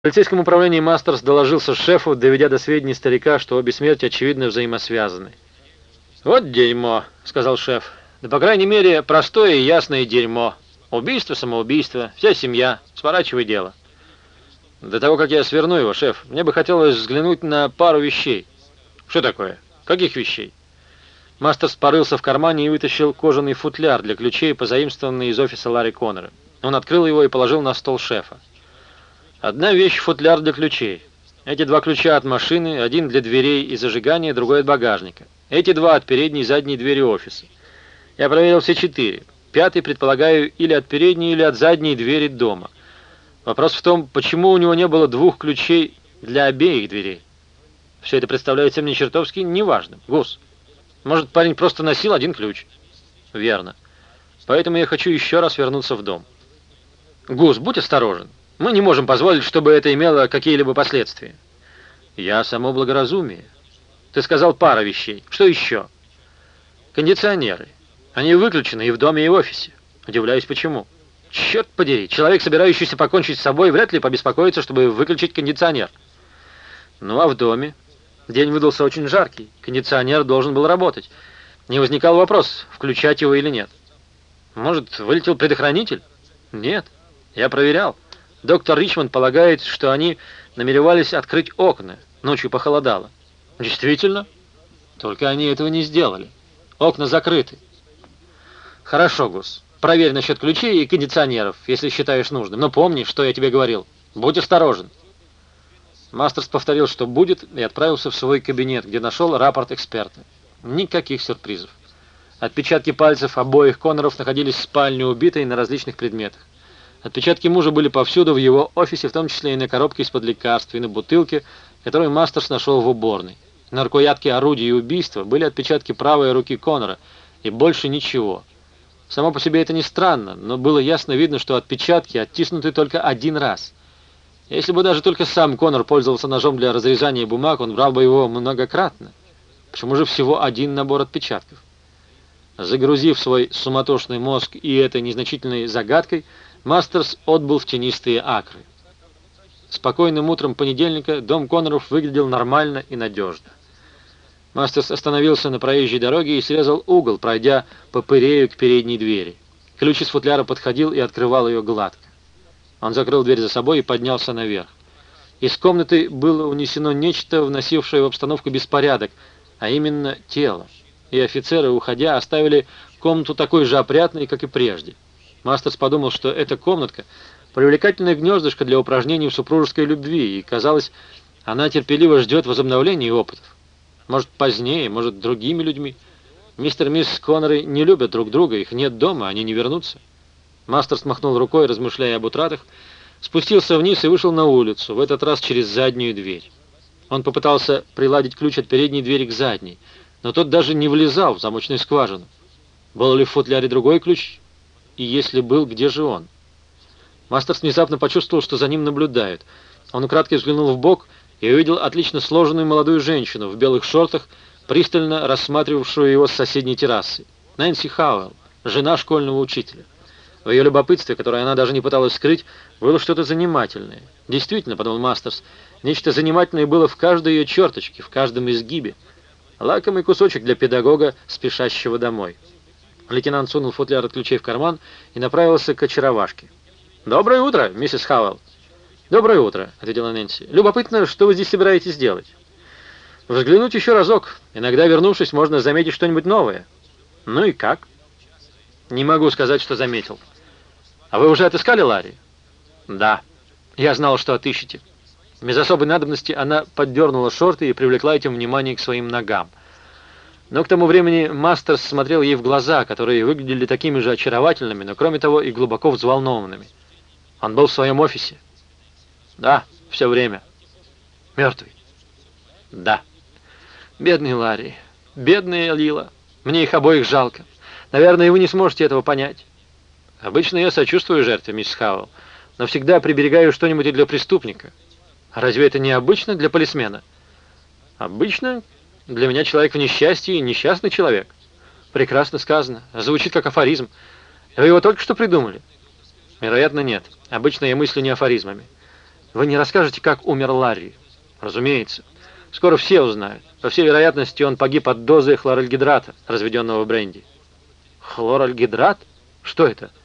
В полицейском управлении Мастерс доложился шефу, доведя до сведения старика, что обе смерти очевидно взаимосвязаны. «Вот дерьмо», — сказал шеф. «Да, по крайней мере, простое и ясное дерьмо. Убийство, самоубийство, вся семья. Сворачивай дело». «До того, как я сверну его, шеф, мне бы хотелось взглянуть на пару вещей». «Что такое? Каких вещей?» Мастерс порылся в кармане и вытащил кожаный футляр для ключей, позаимствованный из офиса Ларри Коннора. Он открыл его и положил на стол шефа. «Одна вещь — футляр для ключей. Эти два ключа от машины, один для дверей и зажигания, другой от багажника. Эти два от передней и задней двери офиса. Я проверил все четыре. Пятый, предполагаю, или от передней, или от задней двери дома. Вопрос в том, почему у него не было двух ключей для обеих дверей. Все это представляется мне чертовски неважным. Гус, может, парень просто носил один ключ?» «Верно. Поэтому я хочу еще раз вернуться в дом». «Гус, будь осторожен. Мы не можем позволить, чтобы это имело какие-либо последствия». «Я само благоразумие. Ты сказал пара вещей. Что еще?» «Кондиционеры. Они выключены и в доме, и в офисе. Удивляюсь, почему. Черт подери, человек, собирающийся покончить с собой, вряд ли побеспокоится, чтобы выключить кондиционер». «Ну а в доме? День выдался очень жаркий. Кондиционер должен был работать. Не возникал вопрос, включать его или нет». «Может, вылетел предохранитель?» «Нет. Я проверял. Доктор Ричмонд полагает, что они намеревались открыть окна. Ночью похолодало». «Действительно? Только они этого не сделали. Окна закрыты». «Хорошо, Гус. Проверь насчет ключей и кондиционеров, если считаешь нужным. Но помни, что я тебе говорил. Будь осторожен». Мастерс повторил, что будет, и отправился в свой кабинет, где нашел рапорт эксперта. Никаких сюрпризов. Отпечатки пальцев обоих Конноров находились в спальне убитой на различных предметах. Отпечатки мужа были повсюду в его офисе, в том числе и на коробке из-под лекарств, и на бутылке, которую Мастерс нашел в уборной. На рукоятке орудия и убийства были отпечатки правой руки Коннора, и больше ничего. Само по себе это не странно, но было ясно видно, что отпечатки оттиснуты только один раз. Если бы даже только сам Коннор пользовался ножом для разрезания бумаг, он брал бы его многократно. Почему же всего один набор отпечатков? Загрузив свой суматошный мозг и этой незначительной загадкой, Мастерс отбыл в тенистые акры. Спокойным утром понедельника дом Конноров выглядел нормально и надежно. Мастерс остановился на проезжей дороге и срезал угол, пройдя по пырею к передней двери. Ключ из футляра подходил и открывал ее гладко. Он закрыл дверь за собой и поднялся наверх. Из комнаты было унесено нечто, вносившее в обстановку беспорядок, а именно тело. И офицеры, уходя, оставили комнату такой же опрятной, как и прежде. Мастерс подумал, что эта комнатка — привлекательное гнездышко для упражнений в супружеской любви, и, казалось, она терпеливо ждет возобновления опытов. Может, позднее, может, другими людьми. Мистер и мисс Конноры не любят друг друга, их нет дома, они не вернутся. Мастерс махнул рукой, размышляя об утратах, спустился вниз и вышел на улицу, в этот раз через заднюю дверь. Он попытался приладить ключ от передней двери к задней, но тот даже не влезал в замочную скважину. Был ли в футляре другой ключ? И если был, где же он? Мастерс внезапно почувствовал, что за ним наблюдают. Он украдкой взглянул вбок и увидел отлично сложенную молодую женщину в белых шортах, пристально рассматривавшую его с соседней террасы. Нэнси Хауэлл, жена школьного учителя. В ее любопытстве, которое она даже не пыталась скрыть, было что-то занимательное. Действительно, подумал Мастерс, нечто занимательное было в каждой ее черточке, в каждом изгибе. Лакомый кусочек для педагога, спешащего домой. Лейтенант сунул футляр от ключей в карман и направился к очаровашке. «Доброе утро, миссис Хауэлл». «Доброе утро», — ответила Нэнси. «Любопытно, что вы здесь собираетесь делать?» «Взглянуть еще разок. Иногда, вернувшись, можно заметить что-нибудь новое». «Ну и как?» «Не могу сказать, что заметил». «А вы уже отыскали Ларри?» «Да. Я знал, что отыщете». Без особой надобности она поддернула шорты и привлекла этим внимание к своим ногам. Но к тому времени Мастерс смотрел ей в глаза, которые выглядели такими же очаровательными, но кроме того и глубоко взволнованными. Он был в своем офисе. «Да, все время». «Мертвый?» «Да». «Бедный Ларри, бедная Лила. Мне их обоих жалко. Наверное, вы не сможете этого понять». «Обычно я сочувствую жертве, мисс Хауэлл, но всегда приберегаю что-нибудь и для преступника. А разве это не обычно для полисмена?» «Обычно? Для меня человек в несчастье и несчастный человек». «Прекрасно сказано. Звучит как афоризм. Вы его только что придумали?» «Вероятно, нет. Обычно я мыслю не афоризмами. Вы не расскажете, как умер Ларри? Разумеется. Скоро все узнают. По всей вероятности, он погиб от дозы хлоральгидрата, разведенного в бренди. Хлоральгидрат? Что это?